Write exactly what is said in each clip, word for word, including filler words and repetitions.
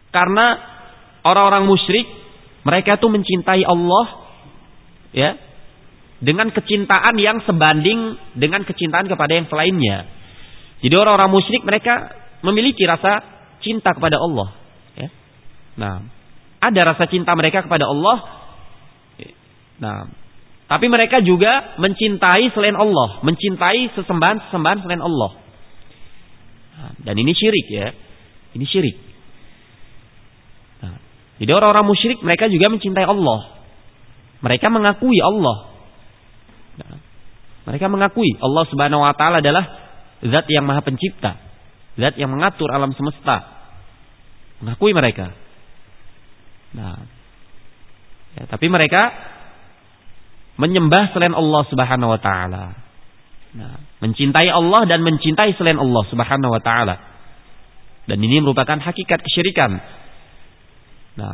Karena orang-orang musyrik mereka tuh mencintai Allah ya dengan kecintaan yang sebanding dengan kecintaan kepada yang selainnya. Jadi orang-orang musyrik mereka memiliki rasa cinta kepada Allah ya. Nah, ada rasa cinta mereka kepada Allah. Nah, tapi mereka juga mencintai selain Allah, mencintai sesembahan-sesembahan selain Allah. Nah, dan ini syirik ya. Ini syirik. Nah, jadi orang-orang musyrik mereka juga mencintai Allah. Mereka mengakui Allah. Nah, mereka mengakui Allah Subhanahu wa taala adalah zat yang Maha Pencipta, zat yang mengatur alam semesta. Mengakui mereka. Nah, ya, tapi mereka menyembah selain Allah Subhanahu wa taala. Nah, mencintai Allah dan mencintai selain Allah Subhanahu wa taala. Dan ini merupakan hakikat kesyirikan. Nah,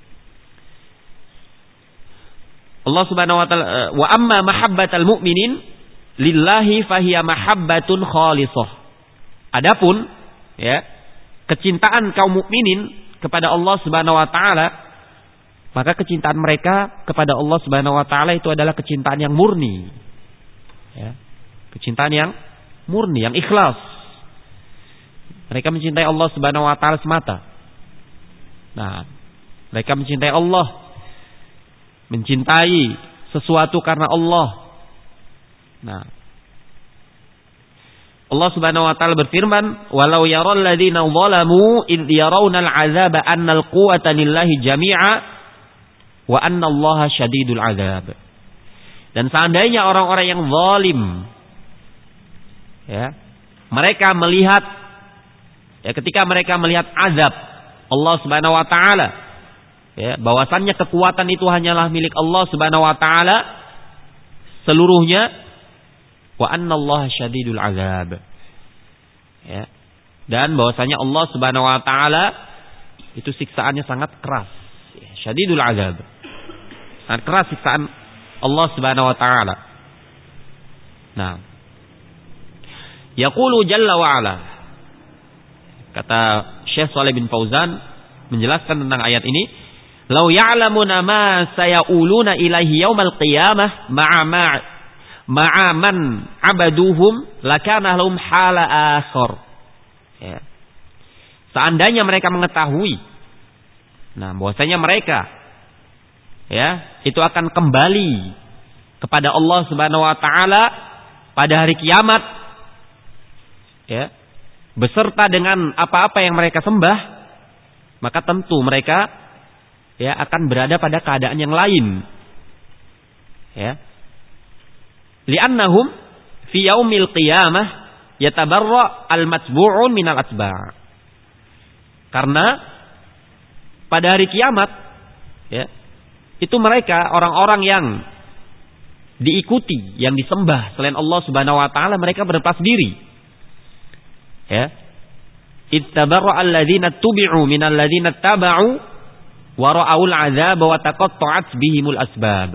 Allah Subhanahu wa taala, wa amma mahabbatal mu'minin lillahi fahiya mahabbatun khalisah. Adapun ya, kecintaan kaum mukminin kepada Allah Subhanahu wa taala, maka kecintaan mereka kepada Allah Subhanahu wa taala itu adalah kecintaan yang murni. Ya. Kecintaan yang murni, yang ikhlas. Mereka mencintai Allah Subhanahu wa taala semata. Nah, mereka mencintai Allah, mencintai sesuatu karena Allah. Nah, Allah Subhanahu wa taala berfirman, "Walau yaral ladzina zalamu id yarawna al-'adzaba anna al-quwwata lillahi jami'a wa anna Allaha syadidul 'adzab." Dan seandainya orang-orang yang zalim ya, mereka melihat ya ketika mereka melihat azab Allah Subhanahu wa taala ya, bahwasannya kekuatan itu hanyalah milik Allah Subhanahu wa taala seluruhnya, wa annallaha syadidul azab ya, dan bahwasanya Allah Subhanahu wa taala itu siksaannya sangat keras ya, syadidul azab, sangat keras siksaan Allah Subhanahu wa taala. Nah, yaqulu jalla wa ala, kata Syekh Shalih bin Fauzan menjelaskan tentang ayat ini, "Lau ya'lamuna ma sayauluna ilaihi yaumal qiyamah ma'a ma ma'a man 'abaduhum lakana lahum hala akhar." Ya. Seandainya mereka mengetahui, nah bahwasanya mereka ya itu akan kembali kepada Allah Subhanahu wa taala pada hari kiamat ya, beserta dengan apa-apa yang mereka sembah, maka tentu mereka ya akan berada pada keadaan yang lain. Ya. Li'annahum fi yaumil qiyamah yatabarra al-matbu'un minal atba'. Karena pada hari kiamat ya, itu mereka orang-orang yang diikuti, yang disembah selain Allah Subhanahu wa taala, mereka berlepas diri. Ya. Ittabarra alladzina tubi'u minal ladzina taba'u wa ra'aul 'adzaba wa taqatta'at bihimul asbab.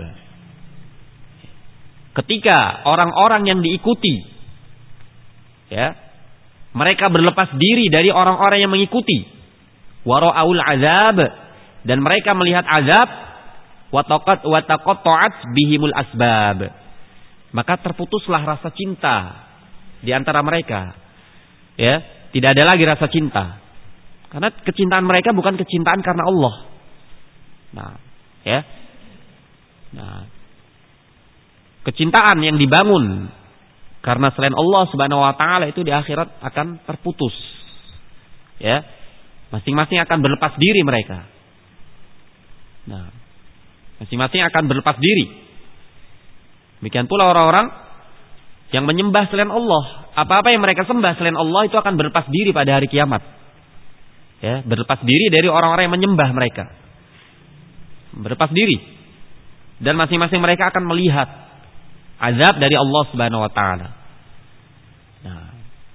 Ketika orang-orang yang diikuti ya, mereka berlepas diri dari orang-orang yang mengikuti, wa ra'aul 'adzab, dan mereka melihat azab, wa taqat wa taqatta'at bihimul asbab, maka terputuslah rasa cinta di antara mereka. Ya, tidak ada lagi rasa cinta. Karena kecintaan mereka bukan kecintaan karena Allah. Nah, ya. Nah, kecintaan yang dibangun karena selain Allah Subhanahu wa taala itu di akhirat akan terputus. Ya. Masing-masing akan berlepas diri mereka. Nah, masing-masing akan berlepas diri. Demikian pula orang-orang yang menyembah selain Allah. Apa-apa yang mereka sembah selain Allah itu akan berlepas diri pada hari kiamat. Ya, berlepas diri dari orang-orang yang menyembah mereka. Berlepas diri. Dan masing-masing mereka akan melihat azab dari Allah Subhanahu wa taala. Nah.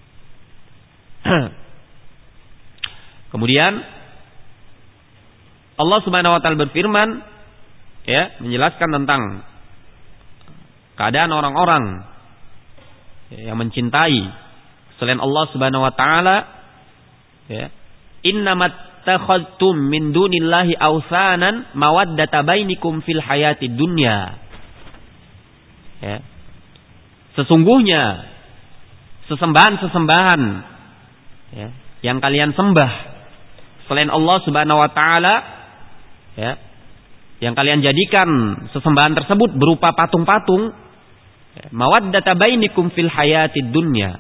Kemudian Allah Subhanahu wa taala berfirman ya, menjelaskan tentang keadaan orang-orang yang mencintai selain Allah Subhanahu wa taala ya, innamat mattakhadtum min dunillahi awsanan mawaddata bainikum fil hayatid dunya. Ya. Sesungguhnya sesembahan-sesembahan ya, yang kalian sembah selain Allah Subhanahu wa taala, ya, yang kalian jadikan sesembahan tersebut berupa patung-patung, ya, mawaddata bainikum fil hayatid dunya.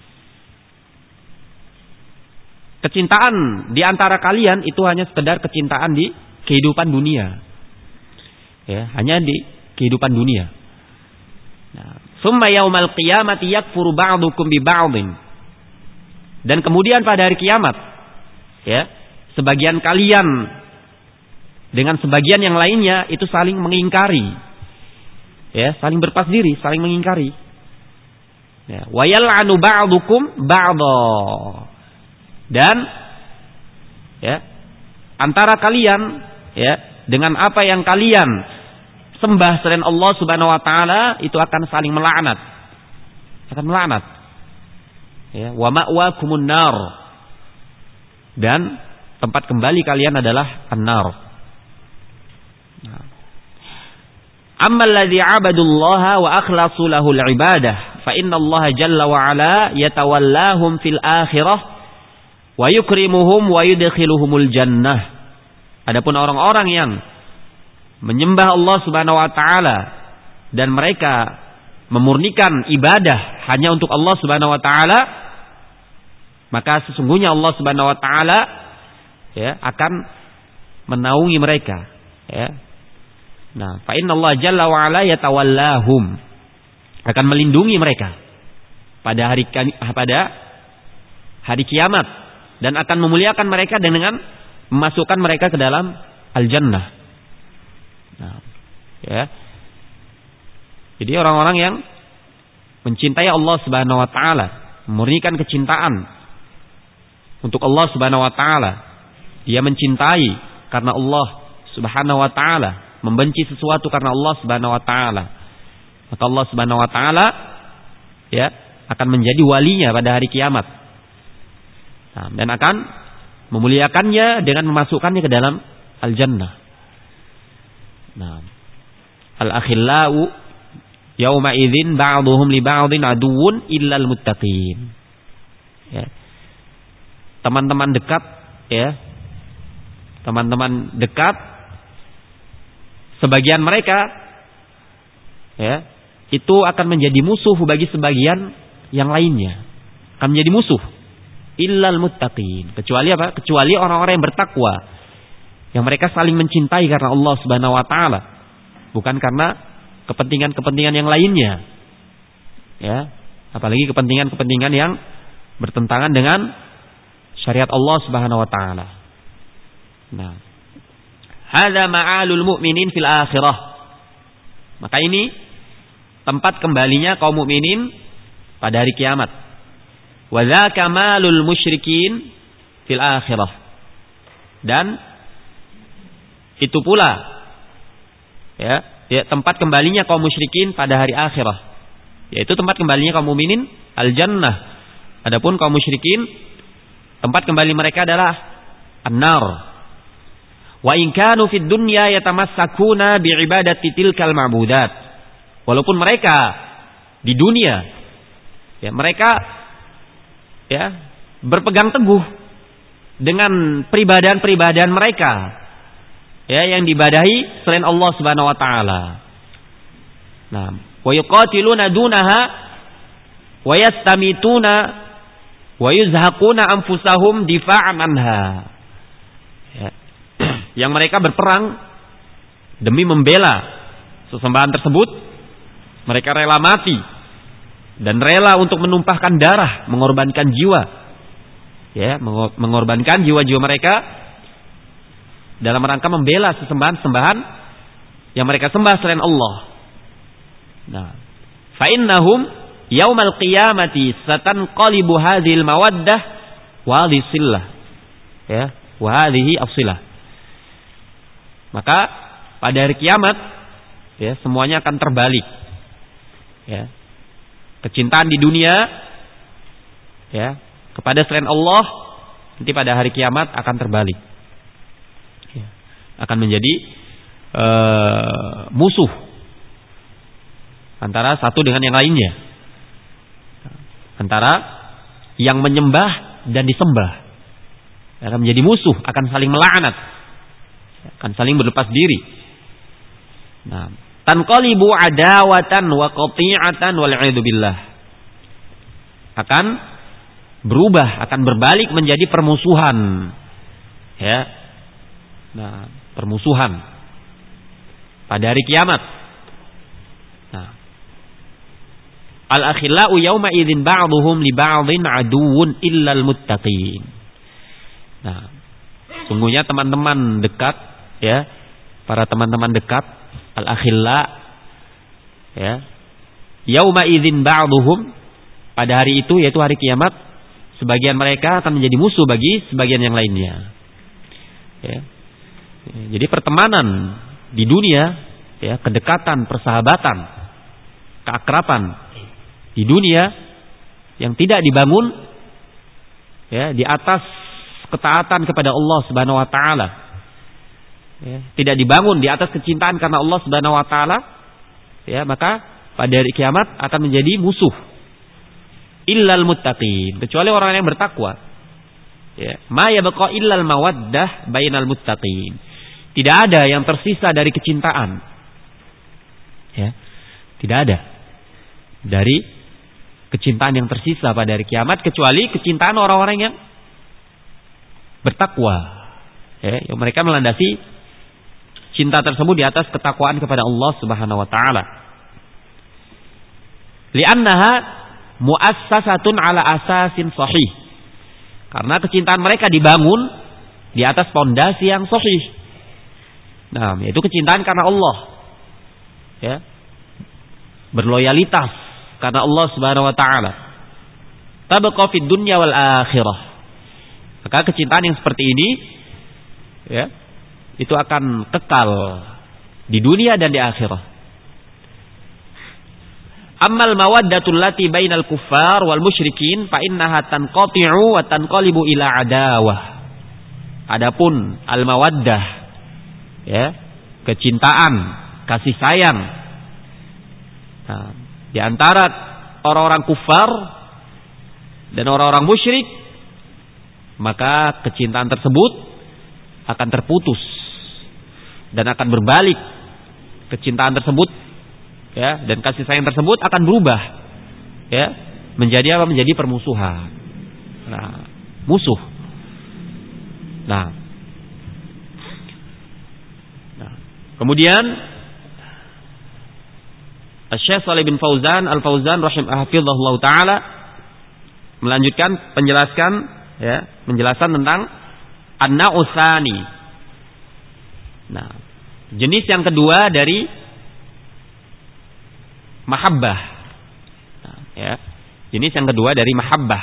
Kecintaan di antara kalian itu hanya sekedar kecintaan di kehidupan dunia. Ya, hanya di kehidupan dunia. Nah, summa yaumal qiyamati yakfuru ba'dukum bi ba'din. Dan kemudian pada hari kiamat, ya, sebagian kalian dengan sebagian yang lainnya itu saling mengingkari. Ya, saling berpas diri, saling mengingkari. Ya, wa yal'anu ba'dukum ba'dha. Dan ya, antara kalian ya, dengan apa yang kalian sembah selain Allah Subhanahu wa taala itu akan saling melaknat. Akan melaknat. Ya, wa ma'wakumun nar. Dan tempat kembali kalian adalah an-nar. Ammal ladzi 'abadullaha wa akhlasu lahul ibadah fa innallaha jalla wa ala yatawallahum fil akhirah wa yukrimuhum wa yudkhiluhumul jannah. Adapun orang-orang yang menyembah Allah Subhanahu wa taala dan mereka memurnikan ibadah hanya untuk Allah Subhanahu wa taala, maka sesungguhnya Allah Subhanahu wa taala ya akan menaungi mereka, ya. Nah, fa innallaha jalla wa ala yatawallahum, akan melindungi mereka pada hari pada hari kiamat. Dan akan memuliakan mereka dengan memasukkan mereka ke dalam al-jannah. Nah, ya. Jadi orang-orang yang mencintai Allah Subhanahu wa taala, memurnikan kecintaan untuk Allah Subhanahu wa taala. Dia mencintai karena Allah Subhanahu wa taala, membenci sesuatu karena Allah Subhanahu wa taala. Maka Allah Subhanahu wa taala ya akan menjadi walinya pada hari kiamat. Nah, dan akan memuliakannya dengan memasukkannya ke dalam al-jannah. Nah, al-akhillau yauma idzin ba'dhum li ba'dhin aduwwun illal muttaqin. Ya. Teman-teman dekat ya. Teman-teman dekat sebagian mereka ya, itu akan menjadi musuh bagi sebagian yang lainnya. Akan menjadi musuh. Illal muttaqin, kecuali apa? Kecuali orang-orang yang bertakwa, yang mereka saling mencintai karena Allah Subhanahu wa taala, bukan karena kepentingan-kepentingan yang lainnya. Ya, apalagi kepentingan-kepentingan yang bertentangan dengan syariat Allah Subhanahu wa taala. Nah, hadza ma'alul mu'minin fil akhirah. Maka ini tempat kembalinya kaum mukminin pada hari kiamat. Wa dzaka malul musyrikin fil akhirah. Dan itu pula ya, ya tempat kembalinya kaum musyrikin pada hari akhirah, yaitu tempat kembalinya kaum mukminin al-jannah. Adapun kaum musyrikin tempat kembali mereka adalah an-nar. Wa in kanu fid dunya yatamassakuna bi ibadati tilkal ma'budat. Walaupun mereka di dunia ya mereka ya berpegang teguh dengan peribadahan-peribadahan mereka ya yang dibadahi selain Allah Subhanahu wa taala. Nah, wa yuqatiluna dunaha wa yastamituna wa yuzhaquna anfusahum difa'an anha. Ya. Yang mereka berperang demi membela sesembahan tersebut, mereka rela mati dan rela untuk menumpahkan darah, mengorbankan jiwa, ya, mengorbankan jiwa-jiwa mereka dalam rangka membela sesembahan-sembahan yang mereka sembah selain Allah. Nah, fa innahum yaumal qiyamati satanqalibu hadhil mawaddah wa dhisillah, ya, wa hadhihi afsilah. Maka pada hari kiamat, ya, semuanya akan terbalik, ya. Kecintaan di dunia ya kepada selain Allah nanti pada hari kiamat akan terbalik. akan menjadi uh, musuh antara satu dengan yang lainnya, antara yang menyembah dan disembah akan menjadi musuh, akan saling melaknat, akan saling berlepas diri. Nah, tanqalibu adawatan wa qati'atan wal 'a'idzu billah, akan berubah, akan berbalik menjadi permusuhan, ya. Nah, permusuhan pada hari kiamat. Nah, al-akhillau yawma idzin ba'dhuhum li ba'dhin aduwwun illal muttaqin. Nah, sungguhnya teman-teman dekat, ya, para teman-teman dekat, al-akhilla, ya, yauma idzin ba'dhuhum, pada hari itu yaitu hari kiamat, sebagian mereka akan menjadi musuh bagi sebagian yang lainnya. Ya. Jadi pertemanan di dunia, ya, kedekatan, persahabatan, keakraban di dunia yang tidak dibangun, ya, di atas ketaatan kepada Allah Subhanahu wa taala, ya, tidak dibangun di atas kecintaan karena Allah Subhanahu wa taala, ya, maka pada hari kiamat akan menjadi musuh. Illal muttaqin, kecuali orang yang bertakwa. Ya, ma yabqa illal mawaddah bainal muttaqin. Tidak ada yang tersisa dari kecintaan. Ya, tidak ada dari kecintaan yang tersisa pada hari kiamat kecuali kecintaan orang-orang yang bertakwa. Ya, yang mereka melandasi cinta tersebut di atas ketakwaan kepada Allah Subhanahu wa taala. Li'annaha muassasatun ala asasin sahih. Karena kecintaan mereka dibangun di atas pondasi yang sahih. Nah, yaitu kecintaan karena Allah. Ya. Berloyalitas karena Allah Subhanahu wa taala. Tabqa fid dunya wal akhirah. Maka kecintaan yang seperti ini, ya, itu akan kekal di dunia dan di akhirat. Ammal mawaddatul lati bainal kuffar wal musyrikin fa innaha tanqati'u wa tanqalibu ila adawah. Adapun al mawaddah, ya, kecintaan, kasih sayang, nah, di antara orang-orang kufar dan orang-orang musyrik, maka kecintaan tersebut akan terputus dan akan berbalik. Kecintaan tersebut, ya, dan kasih sayang tersebut akan berubah, ya, menjadi apa? Menjadi permusuhan. Nah, musuh. Nah, nah kemudian Syekh Shalih bin Fauzan Al-Fauzan rahimahullah taala melanjutkan penjelaskan, ya, penjelasan tentang an-nau'us tsani. Nah, jenis yang kedua dari mahabbah. Nah, ya, jenis yang kedua dari mahabbah,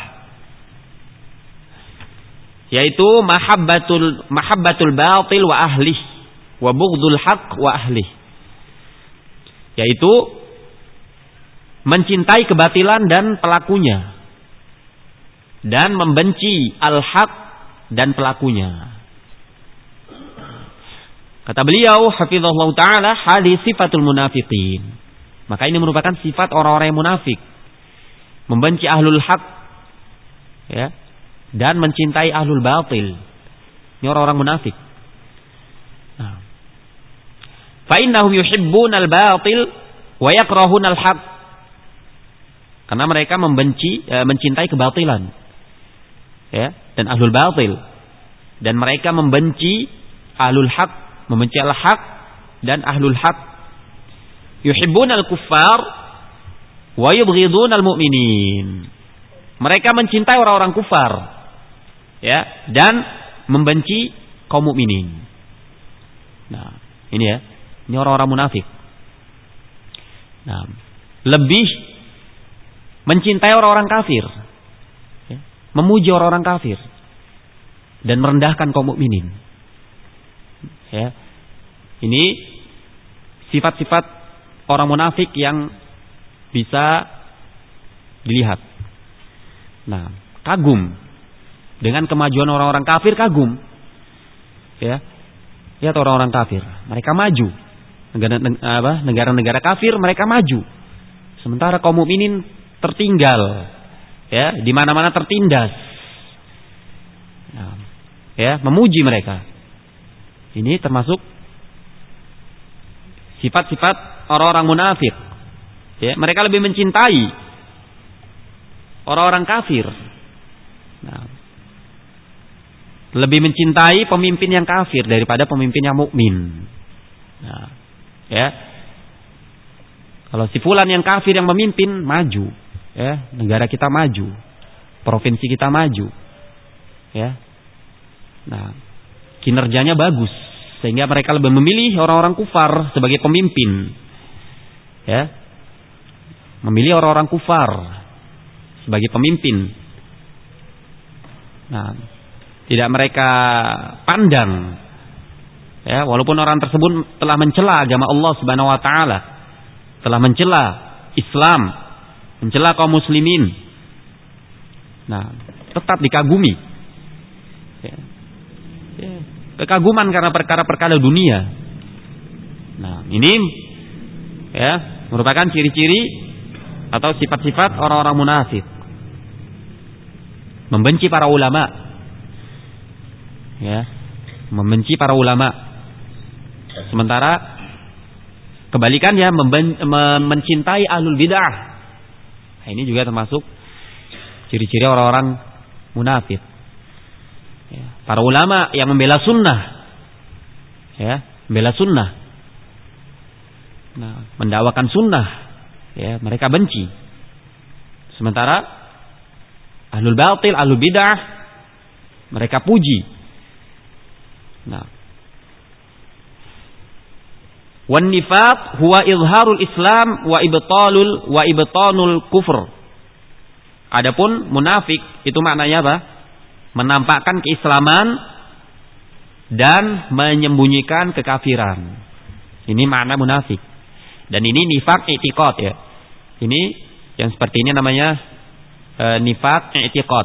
yaitu mahabbatul mahabbatul batil wa ahlih wa bughdul haq wa ahlih. Yaitu mencintai kebatilan dan pelakunya dan membenci al-haq dan pelakunya. Kata beliau hafizahullah taala, hadis sifatul munafiqin. Maka ini merupakan sifat orang-orang yang munafik, membenci ahlul haq, ya, dan mencintai ahlul batil. Ini orang-orang munafik. Nah, fa innahum yuhibbunal batil wa yakrahunal haq. Karena mereka membenci, e, mencintai kebatilan, ya, dan ahlul batil, dan mereka membenci ahlul haq, membenci al-haq dan ahlul haq. Yuhibbunal kuffar wa yubghidunal mu'minin. Mereka mencintai orang-orang kufar, ya, dan membenci kaum mukminin. Nah, ini, ya, ini orang-orang munafik. Nah, lebih mencintai orang-orang kafir, ya, memuji orang-orang kafir dan merendahkan kaum mukminin. Ya, ini sifat-sifat orang munafik yang bisa dilihat. Nah, kagum dengan kemajuan orang-orang kafir, kagum, ya, Lihat orang-orang kafir, mereka maju. Negara, apa, negara-negara kafir mereka maju. Sementara kaum mukminin tertinggal. Ya, di mana-mana tertindas. Nah, ya, memuji mereka. Ini termasuk sifat-sifat orang-orang munafik. Ya, mereka lebih mencintai orang-orang kafir. Nah, lebih mencintai pemimpin yang kafir daripada pemimpin yang mukmin. Nah, ya. Kalau si fulan yang kafir yang memimpin, maju, ya, negara kita maju, provinsi kita maju. Ya. Nah, kinerjanya bagus sehingga mereka lebih memilih orang-orang kufar sebagai pemimpin. Ya. Memilih orang-orang kufar sebagai pemimpin. Nah, tidak mereka pandang, ya, walaupun orang tersebut telah mencela agama Allah Subhanahu wa taala, telah mencela Islam, mencela kaum muslimin. Nah, tetap dikagumi. Ya. Ya. Kekaguman karena perkara-perkara dunia. Nah, ini ya merupakan ciri-ciri atau sifat-sifat orang-orang munafik. Membenci para ulama. Ya, membenci para ulama. Sementara kebalikannya memben- mencintai ahlul bid'ah. Nah, ini juga termasuk ciri-ciri orang-orang munafik. Ya, para ulama yang membela sunnah, ya, membela sunnah, nah, mendakwakan sunnah, ya, mereka benci. Sementara ahlul batil, ahlul bid'ah, mereka puji. Nah, wan nifaq huwa izharul Islam wa ibtalul wa ibtanul kufur. Adapun munafik itu maknanya apa? Menampakkan keislaman dan menyembunyikan kekafiran. Ini makna munafik. Dan ini nifaq i'tiqad, ya. Ini yang seperti ini namanya e, nifaq i'tiqad.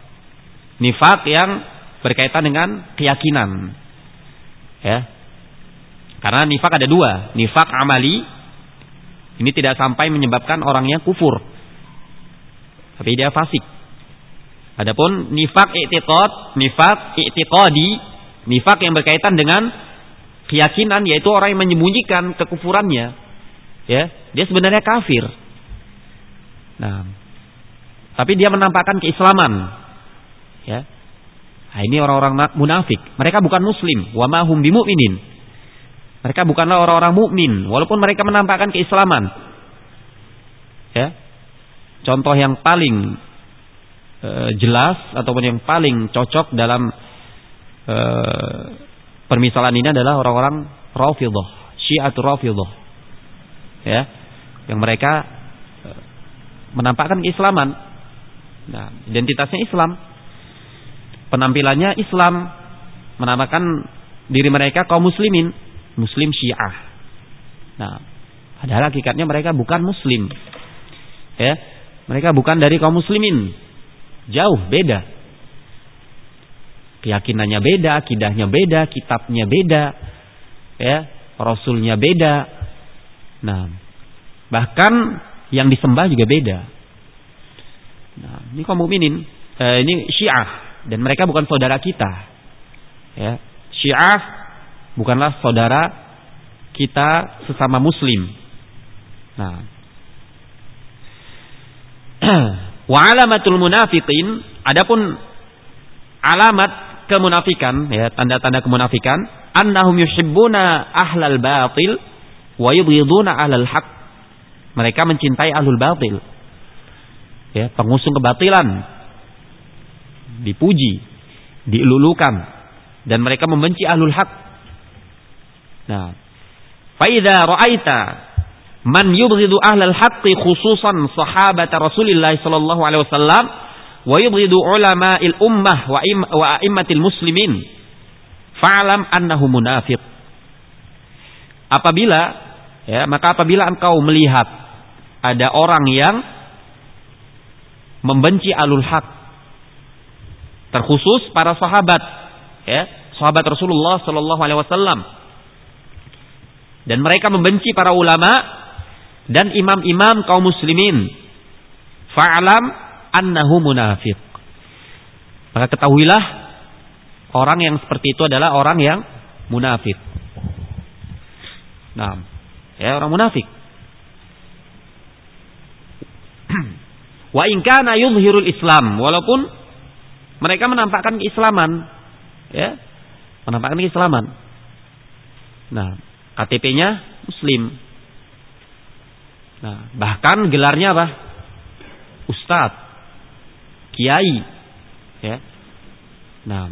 Nifaq yang berkaitan dengan keyakinan. Ya. Karena nifaq ada dua, nifaq amali. Ini tidak sampai menyebabkan orangnya kufur, tapi dia fasik. Adapun nifaq i'tiqad, nifaq i'tiqadi, nifaq yang berkaitan dengan keyakinan, yaitu orang yang menyembunyikan kekufurannya, ya, dia sebenarnya kafir. Nah, tapi dia menampakkan keislaman, ya. Nah, ini orang-orang munafik. Mereka bukan muslim, wa ma hum bimu'minin. Mereka bukanlah orang-orang mukmin, walaupun mereka menampakkan keislaman. Ya. Contoh yang paling Uh, jelas ataupun yang paling cocok dalam uh, permisalan ini adalah orang-orang Rafidhah, Syiatul Rafidhah, ya, yang mereka uh, menampakkan keislaman. Nah, identitasnya Islam, penampilannya Islam, menampakkan diri mereka kaum muslimin, Muslim Syiah. Nah, padahal hakikatnya mereka bukan Muslim, ya, mereka bukan dari kaum muslimin. Jauh beda. Keyakinannya beda, akidahnya beda, kitabnya beda, ya, rasulnya beda. Nah, bahkan yang disembah juga beda. Nah, ini kaum mukminin, eh, ini Syiah, dan mereka bukan saudara kita. Ya, Syiah bukanlah saudara kita sesama muslim. Nah, wa alamatul munafiqin, adapun alamat kemunafikan, ya, tanda-tanda kemunafikan, annahum yuhibbuna ahlal batil wa yubghiduna ahlal haq. Mereka mencintai ahlul batil, ya, pengusung kebatilan, dipuji, dielulukan, dan mereka membenci ahlul haq. Nah, fa idza ra'aita man yubghidu ahlal haqqi khususan sahabat Rasulillah sallallahu alaihi wasallam wa yubghidu ulama'il ummah wa im, wa a'immatil muslimin fa'lam annahu munafiq. Apabila, ya, maka apabila engkau melihat ada orang yang membenci ahlul haq, terkhusus para sahabat, ya, sahabat Rasulullah sallallahu alaihi wasallam. Dan mereka membenci para ulama dan imam-imam kaum muslimin. Fa'lam annahu munafiq. Maka ketahuilah orang yang seperti itu adalah orang yang munafik. Nah, ya orang munafik. Wa in kana yuzhirul Islam, walaupun mereka menampakkan keislaman, ya, menampakkan keislaman. Nah, K T P-nya Muslim. Nah, bahkan gelarnya apa? Ustadz, Kiai, ya. Nah,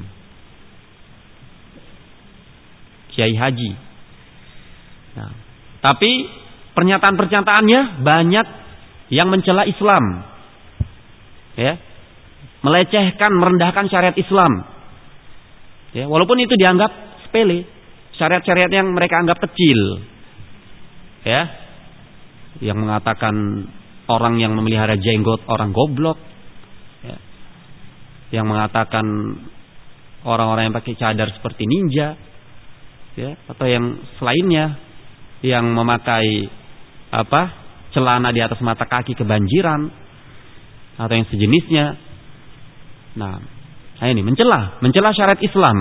Kiai Haji. Nah, tapi pernyataan-pernyataannya banyak yang mencela Islam, ya, melecehkan, merendahkan syariat Islam, ya, walaupun itu dianggap sepele, syariat-syariat yang mereka anggap kecil, ya, yang mengatakan orang yang memelihara jenggot orang goblok, ya, yang mengatakan orang-orang yang pakai cadar seperti ninja, ya, atau yang selainnya yang memakai apa celana di atas mata kaki kebanjiran atau yang sejenisnya. Nah, nah ini mencela, mencela syariat Islam,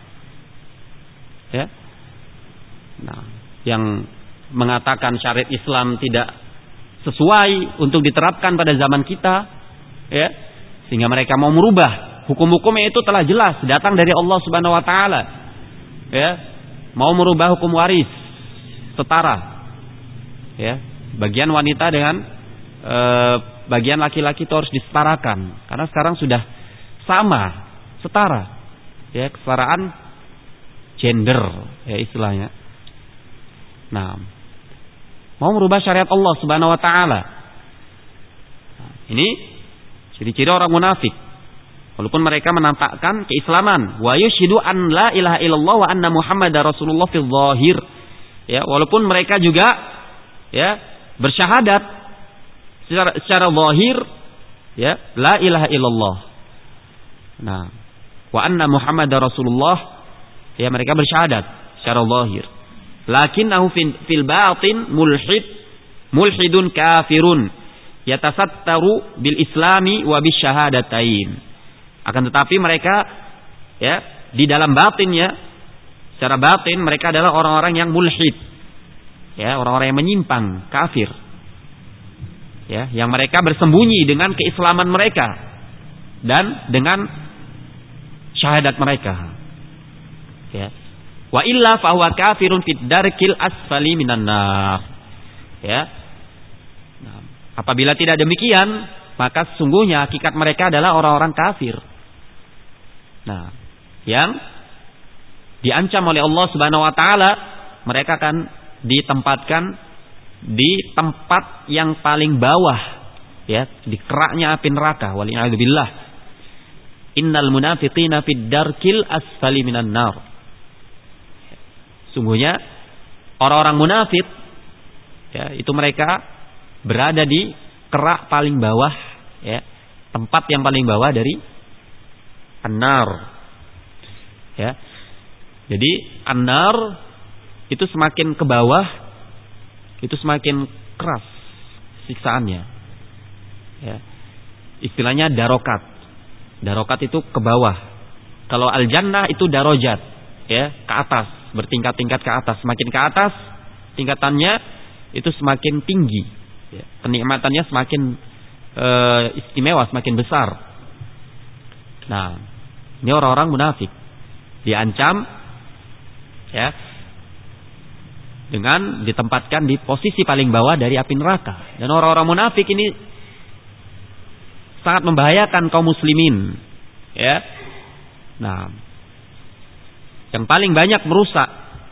ya. Nah, yang mengatakan syariat Islam tidak sesuai untuk diterapkan pada zaman kita, ya, sehingga mereka mau merubah hukum-hukumnya itu telah jelas datang dari Allah Subhanahu wa taala, ya, mau merubah hukum waris setara, ya, bagian wanita dengan e, bagian laki-laki itu harus disetarakan karena sekarang sudah sama, setara, ya, kesetaraan gender, ya, istilahnya. Nah, mau merubah syariat Allah Subhanahu wa taala. Nah, ini ciri-ciri orang munafik. Walaupun mereka menampakkan keislaman, wa yusyhidu an la ilaha illallah wa anna muhammadar rasulullah fil zahir. Ya, walaupun mereka juga, ya, bersyahadat secara secara zahir, ya, la ilaha illallah. Nah, wa anna muhammadar rasulullah, ya, mereka bersyahadat secara zahir. Lakinnahu fil batin mulhid mulhidun kafirun yatasattaru bil islami wa bis syahadatain. Akan tetapi mereka, ya, di dalam batinnya, secara batin mereka adalah orang-orang yang mulhid, ya, orang-orang yang menyimpang, kafir, ya, yang mereka bersembunyi dengan keislaman mereka dan dengan syahadat mereka, ya. Wa illa fa huwa kafirun fid darkil asfali minan nar. Ya. Nah, apabila tidak demikian, maka sesungguhnya hakikat mereka adalah orang-orang kafir. Nah, yang diancam oleh Allah Subhanahu wa taala, mereka akan ditempatkan di tempat yang paling bawah, ya, di keraknya api neraka. Waliyadzubillah. Innal munafiqina fid darkil asfali minan nar. Sungguhnya orang-orang munafik, ya, itu mereka berada di kerak paling bawah, ya, tempat yang paling bawah dari an-nar, ya. Jadi an-nar itu semakin ke bawah itu semakin keras siksaannya, ya. Istilahnya darokat. Darokat itu ke bawah. Kalau al-jannah itu darajat, ya, ke atas, bertingkat-tingkat ke atas. Semakin ke atas tingkatannya itu semakin tinggi, ya, kenikmatannya semakin e, istimewa, semakin besar. Nah, ini orang-orang munafik diancam, ya, dengan ditempatkan di posisi paling bawah dari api neraka. Dan orang-orang munafik ini sangat membahayakan kaum muslimin, ya. Nah, yang paling banyak merusak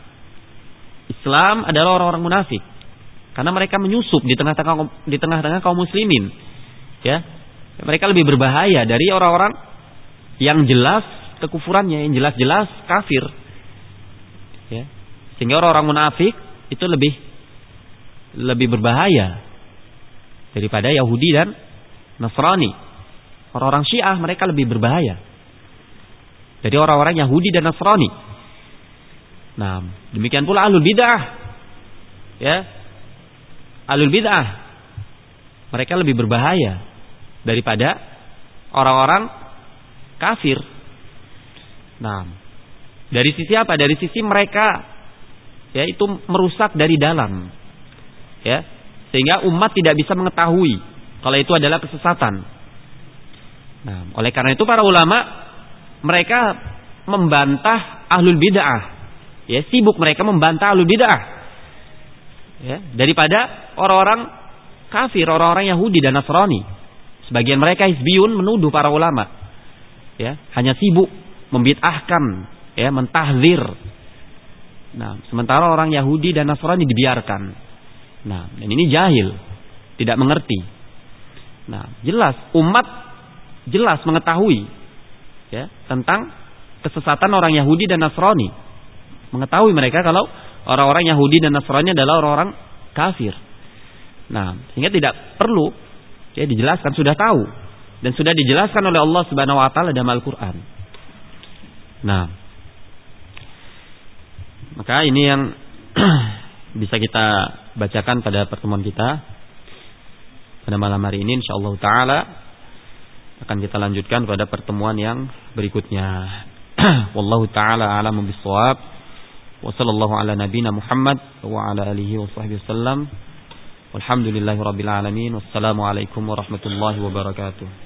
Islam adalah orang-orang munafik, karena mereka menyusup di tengah-tengah di tengah-tengah kaum muslimin, ya. Mereka lebih berbahaya dari orang-orang yang jelas kekufurannya, yang jelas-jelas kafir, ya. Sehingga orang-orang munafik itu lebih lebih berbahaya daripada Yahudi dan Nasrani. Orang-orang Syiah mereka lebih berbahaya. dari orang-orang Yahudi dan Nasrani. Nah, demikian pula ahlul bid'ah. Ya. Ahlul bid'ah mereka lebih berbahaya daripada orang-orang kafir. Nah, dari sisi apa? Dari sisi mereka ya itu merusak dari dalam. Ya, sehingga umat tidak bisa mengetahui kalau itu adalah kesesatan. Nah, oleh karena itu para ulama mereka membantah ahlul bid'ah. Ya, sibuk mereka membantah ahlul bid'ah. Ya, daripada orang-orang kafir, orang-orang Yahudi dan Nasrani. Sebagian mereka hizbiyun menuduh para ulama. Ya, hanya sibuk membid'ahkan, ya, mentahzir. Nah, sementara orang Yahudi dan Nasrani dibiarkan. Nah, dan ini jahil, tidak mengerti. Nah, jelas umat jelas mengetahui ya tentang kesesatan orang Yahudi dan Nasrani. Mengetahui mereka kalau orang-orang Yahudi dan Nasrani adalah orang-orang kafir. Nah, sehingga tidak perlu ya dijelaskan, sudah tahu dan sudah dijelaskan oleh Allah Subhanahu wa taala dalam Al-Qur'an. Nah, maka ini yang bisa kita bacakan pada pertemuan kita pada malam hari ini, insyaallah taala akan kita lanjutkan pada pertemuan yang berikutnya. Wallahu taala a'lamu bissawab. Wa sallallahu ala nabiyyina Muhammad wa ala alihi wa sahbihi wasallam. Walhamdulillahirabbil alamin. Wassalamu alaikum warahmatullahi wabarakatuh.